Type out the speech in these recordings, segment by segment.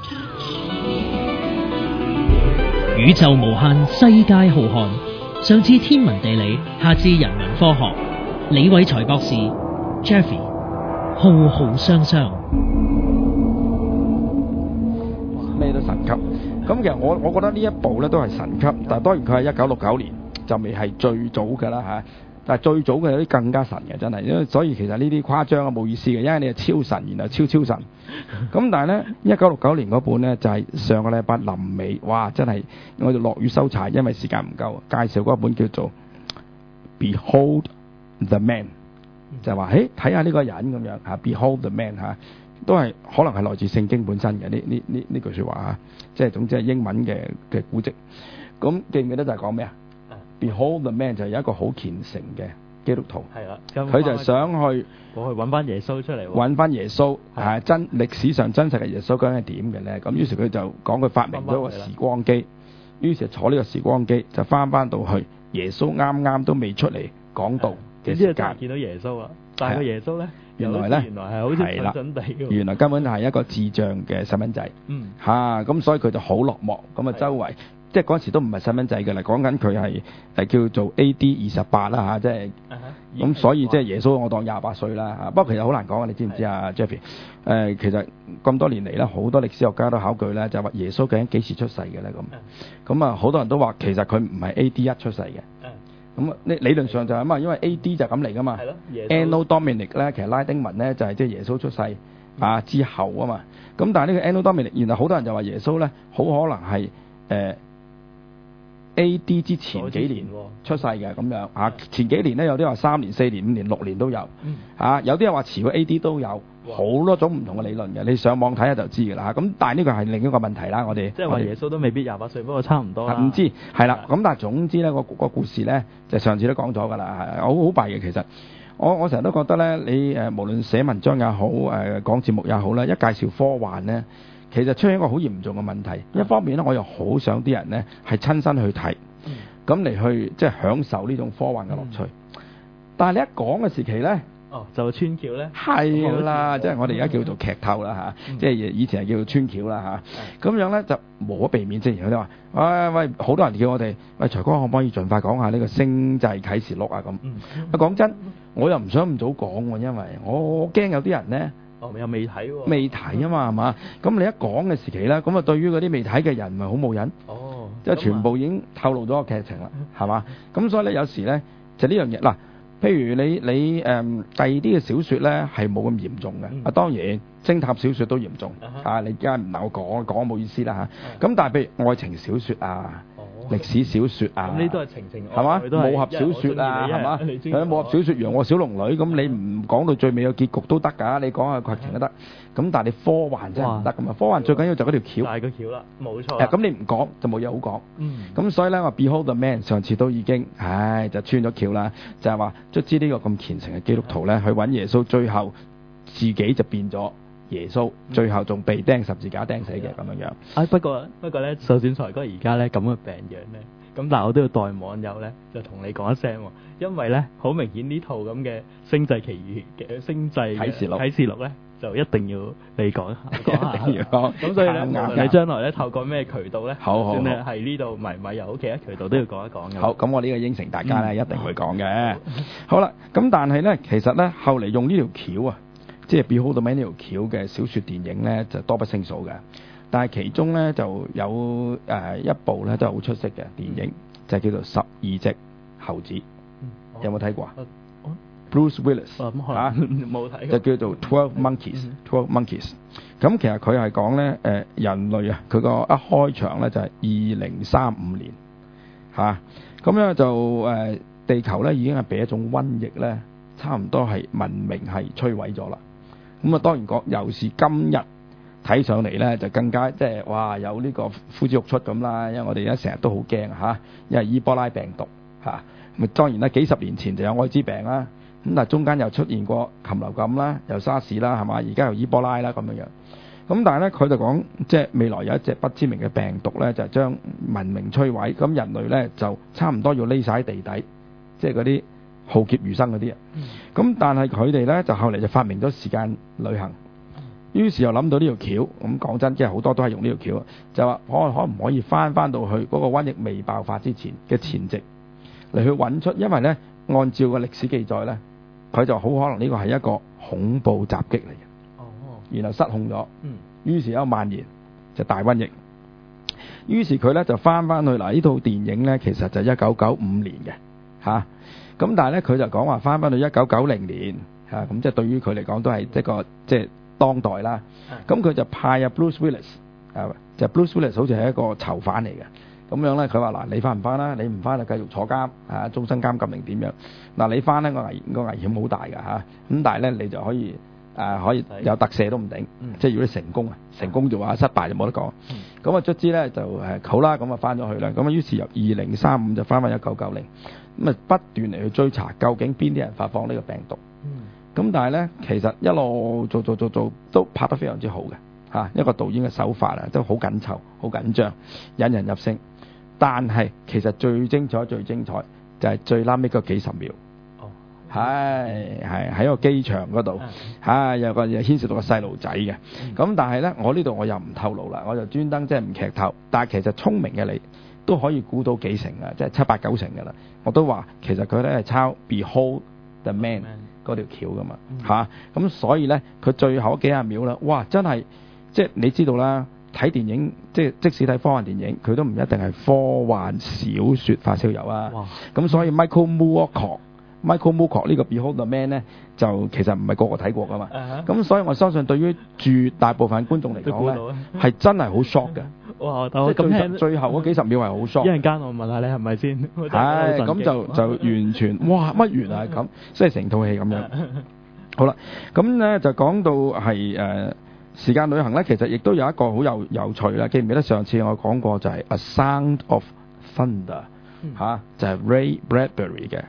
宇宙無限，世界浩瀚，上至天文地理，下至人文科學，李偉才博士 Jeffrey 浩浩湯湯。 咩都神級。咁其實我覺得呢一部咧都係神級，但係當然佢係1969年就未係最早㗎啦嚇。但係最早嘅有啲更加神嘅真係，因為所以其實呢啲誇張啊冇意思嘅，因為你係超神，然後超神。咁但係咧1969年嗰本咧就係上個禮拜臨尾，哇！真係我就落雨收柴，因為時間唔夠，介紹嗰本叫做 Behold the Man， 就係話睇下呢個人咁樣嚇 ，Behold the Man 嚇。都係可能係來自聖經本身嘅呢句説話嚇，即係總之係英文嘅古籍。咁記唔記得就係講咩啊？Behold the Man 就係有一個好虔誠嘅基督徒， 係啦， 佢就想去揾翻耶穌出嚟， 揾翻耶穌係歷史上真實嘅耶穌究竟係點嘅咧？咁於是佢就講佢發明咗個時光機，於是坐呢個時光機就翻到去耶穌啱啱都未出嚟講道嘅時間， 見到耶穌啦。但係個耶穌咧， 原來係好似準準地嘅， 原來根本係一個智障嘅細蚊仔，咁所以佢就好落寞，咁啊周圍即係嗰陣時都唔係細蚊仔嘅啦，講緊佢係叫做 AD 28啦嚇，即係咁，所以即係耶穌我當28歲啦嚇。不過其實好難講啊，你知唔知啊 Jeffrey？其實咁多年嚟咧，好多歷史學家都考據咧，就話耶穌究竟幾時出世嘅咧咁啊，好多人都話其實佢唔係 AD 1出世嘅。咁理論上就係嘛，因為 A.D. 就咁嚟噶嘛。Anno Domini 咧，其實拉丁文咧就係即係耶穌出世之後啊嘛。咁但係呢個 Anno Domini，原來好多人就話耶穌咧好可能係A.D. 之前幾年出世嘅咁樣嚇。前幾年咧有啲話3年、4年、5年、6年都有有啲人話遲過 A.D. 都有。好多種唔同嘅理論嘅，你上網睇下就知㗎啦。咁但係呢個係另一個問題啦，我哋即係話耶穌都未必28歲，不過差唔多啦。 唔知係啦，咁但係總之咧個故事咧就上次都講咗㗎啦，係好弊嘅其實。我成日都覺得咧，你無論寫文章也好，講節目也好咧，一介紹科幻咧，其實出現一個好嚴重嘅問題。一方面咧，我又好想啲人咧係親身去睇，咁嚟去即係享受呢種科幻嘅樂趣。但係你一講嘅時期咧， 就穿橋咧， 係啦，即係我哋而家叫做劇透啦嚇，即係以前係叫做穿橋啦嚇。咁樣咧就無可避免，正如佢哋話，喂，好多人叫我哋，喂，財哥可唔可以盡快講下呢個星際啟示錄啊咁？講真，我又唔想咁早講喎，因為我驚有啲人咧， 又未睇喎， 未睇啊嘛，係嘛？咁你一講嘅時期咧，咁啊對於嗰啲未睇嘅人咪好冇癮，即係全部已經透露咗個劇情啦，係嘛？咁所以咧有時咧就呢樣嘢嗱。譬如你第二啲嘅小説咧係冇咁嚴重嘅，當然偵探小説都嚴重，你梗係唔能夠講冇意思啦嚇。咁但係譬如愛情小説啊、歷史小説啊， 咁呢都係情係嘛？武俠小説啊係嘛？武俠小説楊過小龍女，咁你唔講到最尾嘅結局都得㗎，你講下劇情都得。咁但係你科幻真係唔得㗎嘛？科幻最緊要就嗰條橋， 大個橋啦，冇錯。 咁你唔講就冇嘢好講。咁所以咧，我 Behold the Man 上次都已經，就穿咗橋啦，就係話卒之呢個咁虔誠嘅基督徒咧，去揾耶穌，最後自己就變咗耶穌，最後仲被釘十字架釘死嘅咁樣。 不過咧，就算財哥而家咧咁嘅病樣咧，咁但係我都要代網友咧就同你講一聲喎，因為咧好明顯呢套咁嘅星際奇遇嘅星際啟示錄咧。就一定要你講下， 一定要講。 咁所以咧，無論你將來咧透過咩渠道咧， 好算咧係呢度咪又好，其他渠道都要講一講嘅。 好，咁我呢個應承大家咧，一定會講嘅。好啦，咁但係咧，其實咧後嚟用呢條橋啊，即係 Behold the Man呢條橋嘅小説電影咧，就多不勝數嘅。但係其中咧就有一部咧都係好出色嘅電影，就叫做12隻猴子。有冇睇過啊？Bruce Willis 冇睇， 就叫做 Twelve Monkeys。咁其實佢係講咧人類啊，佢個一開場咧就係2035年咁樣就地球咧已經係被一種瘟疫咧，差唔多係文明係摧毀咗啦。咁啊當然又是今日睇上嚟咧就更加即係哇有呢個呼之欲出咁啦，因為我哋而家成日都好驚因為伊波拉病毒咁當然啦，幾十年前就有愛滋病啦。咁但係中間又出現過禽流感啦，又沙士啦，係嘛？而家又伊波拉啦咁樣。咁但係咧，佢就講即係未來有一隻不知名嘅病毒咧，就將文明摧毀。咁人類咧就差唔多要匿晒喺地底，即係嗰啲浩劫餘生嗰啲啊。咁但係佢哋咧就後嚟就發明咗時間旅行， 於是又諗到呢條橋，咁講真，即係好多都係用呢條橋，就話可唔可以翻到去嗰個瘟疫未爆發之前嘅前夕嚟去揾出，因為呢，按照個歷史記載呢，佢就好可能呢個係一個恐怖襲擊嚟嘅。然後失控咗，於是有蔓延就大瘟疫。於是佢呢就翻去嗱，呢套電影呢，其實就1995年嘅嚇，咁但係呢，佢就講話翻到1990年嚇，咁即係對於佢嚟講都係一個即係當代啦。咁佢就派入 Bruce Willis， 就 Bruce Willis 好似係一個囚犯嚟嘅。咁樣呢，佢話嗱，你翻唔翻啦？你唔翻就繼續坐監嚇，終身監禁定點樣？嗱，你翻呢個危險好大㗎嚇，咁但係呢，你就可以有特赦都唔定，即係如果你成功就話，失敗就冇得講。咁啊卒之咧就好啦，咁啊翻咗去啦。咁啊於是由2035就翻1990，咁啊不斷嚟去追查究竟邊啲人發放呢個病毒。咁但係咧其實一路做都拍得非常之好嘅嚇，一個導演嘅手法啊都好緊湊、好緊張、引人入勝。但係其實最精彩就係最拉尾嗰幾十秒。係喺個機場嗰度，有個又牽涉到個細路仔嘅。咁但係呢，我呢度我又唔透露啦，我就專登即係唔劇透。但係其實聰明嘅你都可以估到幾成啊，即係7、8、9成㗎啦。我都話其實佢咧係抄 Behold the Man 嗰條橋㗎嘛嚇。咁所以呢，佢最後幾十秒啦，哇！真係即係你知道啦，睇電影即使睇科幻電影，佢都唔一定係科幻小説發燒友啊。咁所以 Michael Moorcock 呢個 Behold the Man 呢，就其實唔係個個睇過噶嘛。咁所以我相信對於絕大部分觀眾嚟講呢，係真係好 shock 嘅。 哇！ 即係最後嗰幾十秒係好 shock。 一陣間我問下你係咪先？ 係咁就完全哇乜原來係咁，即係成套戲咁樣。好啦，咁呢就講到係時間旅行呢，其實亦都有一個好有趣啦。記唔記得上次我講過就係 A Sound of Thunder 嚇，就係 Ray Bradbury 嘅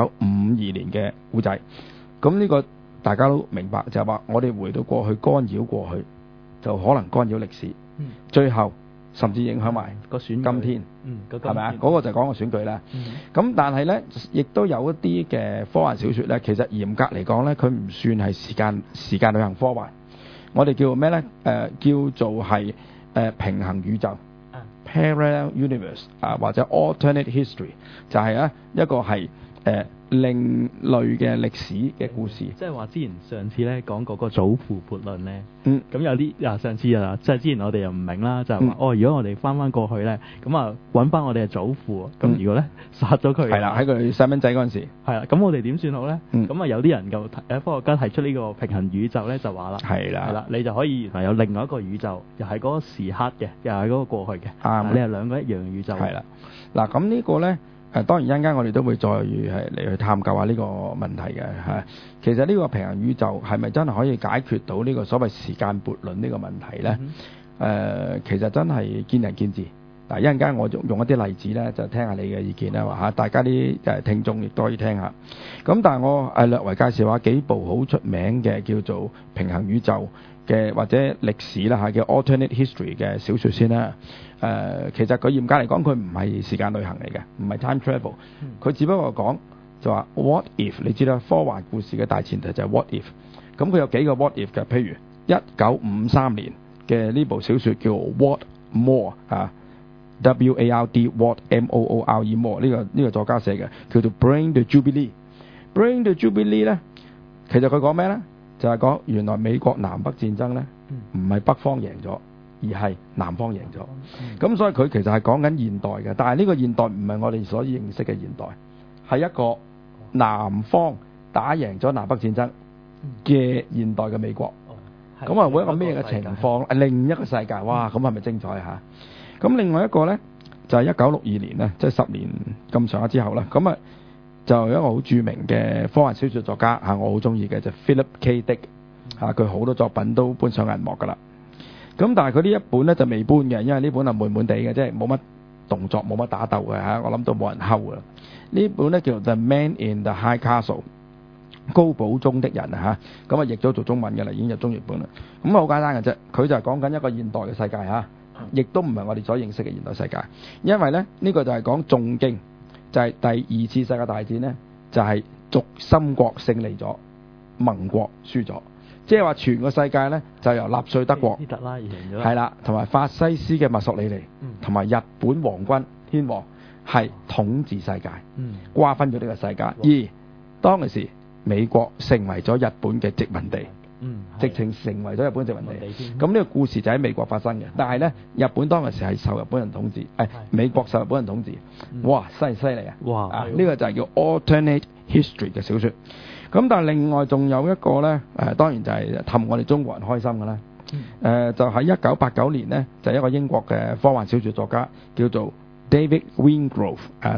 1952年嘅故仔。咁呢個大家都明白，就係話我哋回到過去干擾過去，就可能干擾歷史，最後甚至影響埋個選今天，係咪啊？嗰個就講個選舉啦。咁但係呢，亦都有一啲嘅科幻小説呢，其實嚴格嚟講呢，佢唔算係時間旅行科幻。我哋叫咩呢？叫做係平行宇宙。Parallel Universe 或者 Alternate History 就係一個係另類嘅歷史嘅故事。 即係話之前上次咧講嗰個祖父悖論咧，咁有啲上次即係之前我哋又唔明啦，就係話如果我哋翻過去咧，咁啊揾翻我哋嘅祖父，咁如果咧殺咗佢， 係啦，喺佢細蚊仔嗰陣時， 係啦，咁我哋點算好咧？咁啊有啲人就科學家提出呢個平行宇宙咧，就話啦，係啦，你就可以原來有另外一個宇宙，又係嗰個時刻嘅，又係嗰個過去嘅，你係兩個一樣嘅宇宙。係啦，嗱咁呢個咧。當然一陣間我哋都會再嚟去探究下呢個問題嘅嚇。其實呢個平行宇宙係咪真係可以解決到呢個所謂時間悖論呢個問題呢？其實真係見仁見智。嗱，一陣間我用一啲例子呢，就聽下你嘅意見啦，話大家啲聽眾亦都可以聽下。咁但係我略為介紹下幾部好出名嘅叫做平行宇宙嘅或者歷史啦嚇，叫 Alternate History 嘅小説先啦。其實佢嚴格嚟講，佢唔係時間旅行嚟嘅，唔係 time travel。佢只不過講就話 what if， 你知啦，科幻故事嘅大前提就係 what if。咁佢有幾個 what if 嘅，譬如1953年嘅呢部小説叫 What More WARD What MOORE More， 呢個作家寫嘅，叫做 Bring the Jubilee。Bring the Jubilee 咧，其實佢講咩咧？就係講原來美國南北戰爭咧，唔係北方贏咗，而係南方贏咗。咁所以佢其實係講緊現代嘅，但係呢個現代唔係我哋所認識嘅現代，係一個南方打贏咗南北戰爭嘅現代嘅美國。咁會一個咩嘅情況？另一個世界，哇！咁係咪精彩嚇？咁另外一個呢，就係1962年咧，即係10年咁上下之後啦。咁就有一個好著名嘅科幻小説作家我好中意嘅就 Philip K. Dick 佢好多作品都搬上銀幕噶啦。咁但係佢呢一本呢，就未搬嘅，因為呢本係悶悶地嘅，即係冇乜動作，冇乜打鬥嘅我諗到冇人睺噶啦。呢本呢，叫做 The Man in the High Castle， 高堡中的人咁譯咗做中文嘅啦，已經入中譯本啦。咁好簡單嘅啫，佢就係講緊一個現代嘅世界亦都唔係我哋所認識嘅現代世界，因為呢，呢個就係講重經。就係第二次世界大戰呢，就係軸心國勝利咗，盟國輸咗， 即係話全個世界咧就由納粹德國、 希特拉贏咗， 係啦，同埋法西斯嘅墨索里尼，同埋日本皇軍天皇係統治世界，瓜分咗呢個世界。而當其時美國成為咗日本嘅殖民地。直情成為咗日本殖民地。咁呢個故事就喺美國發生嘅，但係呢，日本當時係受日本人統治，美國受日本人統治。哇，犀利啊！哇，呢個就係叫 alternate history 嘅小說。咁但係另外仲有一個呢，當然就係氹我哋中國人開心嘅啦。就喺1989年呢，就一個英國嘅科幻小說作家叫做 David Wingrove，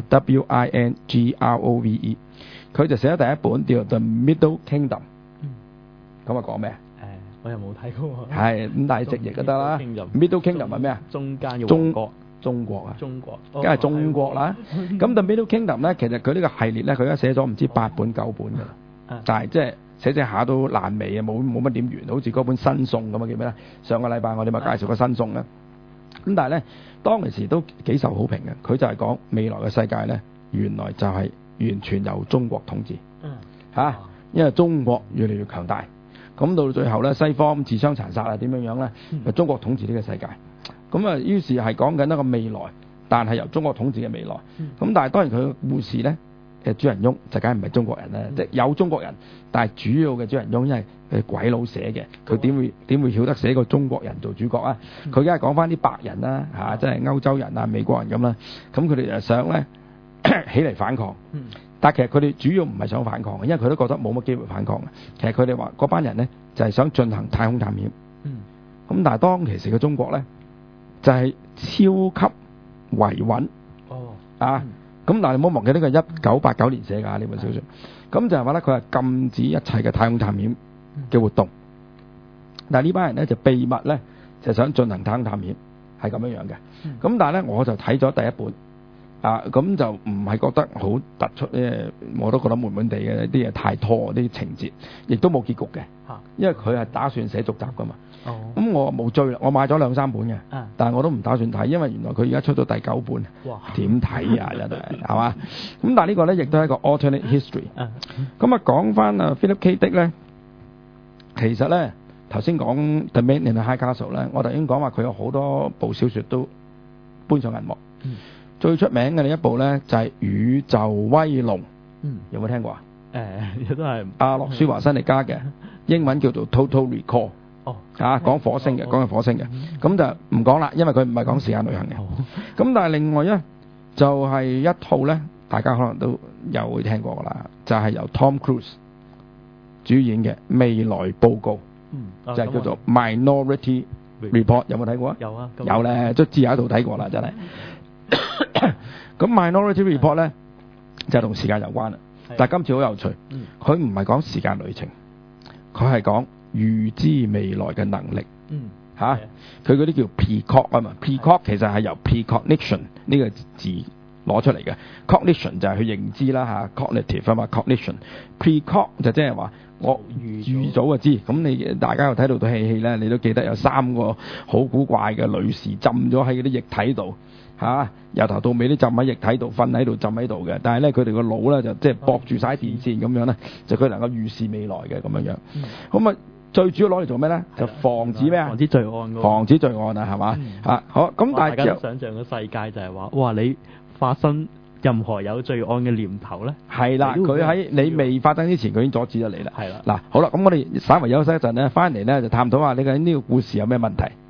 Wingrove，佢就寫咗第一本叫做 The Middle Kingdom。咁啊講咩？ 我又冇睇過喎。 係咁，但係直譯就得啦。Middle Kingdom 係咩啊？ 中間嘅王國。 中國啊？ 中國， 梗係中國啦。咁 The Middle Kingdom 咧，其實佢呢個系列咧，佢而家寫咗唔知8本9本㗎啦。但係即係寫下都爛尾啊，冇乜點完，好似嗰本新宋咁啊，記唔記得？上個禮拜我哋咪介紹過新宋啦。咁但係咧，當其時都幾受好評嘅。佢就係講未來嘅世界咧，原來就係完全由中國統治。因為中國越嚟越強大。咁到最後咧，西方自相殘殺啊，點樣咧？中國統治呢個世界。咁啊，於是係講緊一個未來，但係由中國統治嘅未來。咁但係當然佢嘅故事咧，主人翁就梗係唔係中國人啦，即係有中國人，但係主要嘅主人翁因為係鬼佬寫嘅，佢點會曉得寫個中國人做主角啊？佢梗係講翻啲白人啦，即係歐洲人啊、美國人咁啦。咁佢哋就想咧起嚟反抗。但其實佢哋主要唔係想反抗嘅，因為佢都覺得冇乜機會反抗嘅。其實佢哋話嗰班人呢，就係想進行太空探險。咁但係當其時嘅中國呢，就係超級維穩。咁但係唔好忘記呢個1989年寫㗎呢本小說。咁就係話呢，佢係禁止一切嘅太空探險嘅活動。但係呢班人呢，就秘密呢，就想進行太空探險，係咁樣嘅。咁但係呢，我就睇咗第一本。咁就唔係覺得好突出咧，我都覺得悶悶地嘅，啲嘢太拖，啲情節亦都冇結局嘅，因為佢係打算寫續集噶嘛。咁我冇追啦，我買咗2-3本嘅，但係我都唔打算睇，因為原來佢而家出到第9本，點睇啊真係，係嘛？咁但係呢個咧亦都係一個 alternate history。咁講翻Philip K. Dick 咧，其實咧頭先講 The Man in the High Castle 咧，我頭先講話佢有好多部小說都搬上銀幕。最出名嘅呢一部咧就係《宇宙威龍》，有冇聽過啊？ 都係阿諾舒華辛力加嘅，英文叫做 Total Recall。講火星嘅，講係火星嘅。咁就唔講啦，因為佢唔係講時間旅行嘅。咁但係另外咧就係一套咧，大家可能都有會聽過噶啦，就係由 Tom Cruise 主演嘅《未來報告》，就係叫做 Minority Report。有冇睇過啊？有啊，有咧，都知有一套睇過啦，真係。咁 Minority Report 咧就同時間有關啦，但係今次好有趣，佢唔係講時間旅程，佢係講預知未來嘅能力。佢嗰啲叫 Precog 啊嘛，Precog 其實係由 Precognition 呢個字攞出嚟嘅。Cognition 就係去認知啦，Cognitive 啊嘛，Cognition。Precog 就即係話我預早就知。咁你大家又睇到套戲咧，你都記得有3個好古怪嘅女士浸咗喺嗰啲液體度。由頭到尾都浸喺液體度，瞓喺度，浸喺度嘅。但係咧，佢哋個腦咧就即係駁住晒電線咁樣咧，就佢能夠預示未來嘅咁樣樣。咁啊，最主要攞嚟做咩咧？就防止咩啊？ 防止罪案。 防止罪案啊，係嘛？好。咁但係大家想象嘅世界就係話，哇！你發生任何有罪案嘅念頭咧， 係啦，佢喺你未發生之前，佢已經阻止咗你啦。 係啦。 嗱，好啦，咁我哋稍微休息一陣咧，翻嚟咧就探討下呢個故事有咩問題。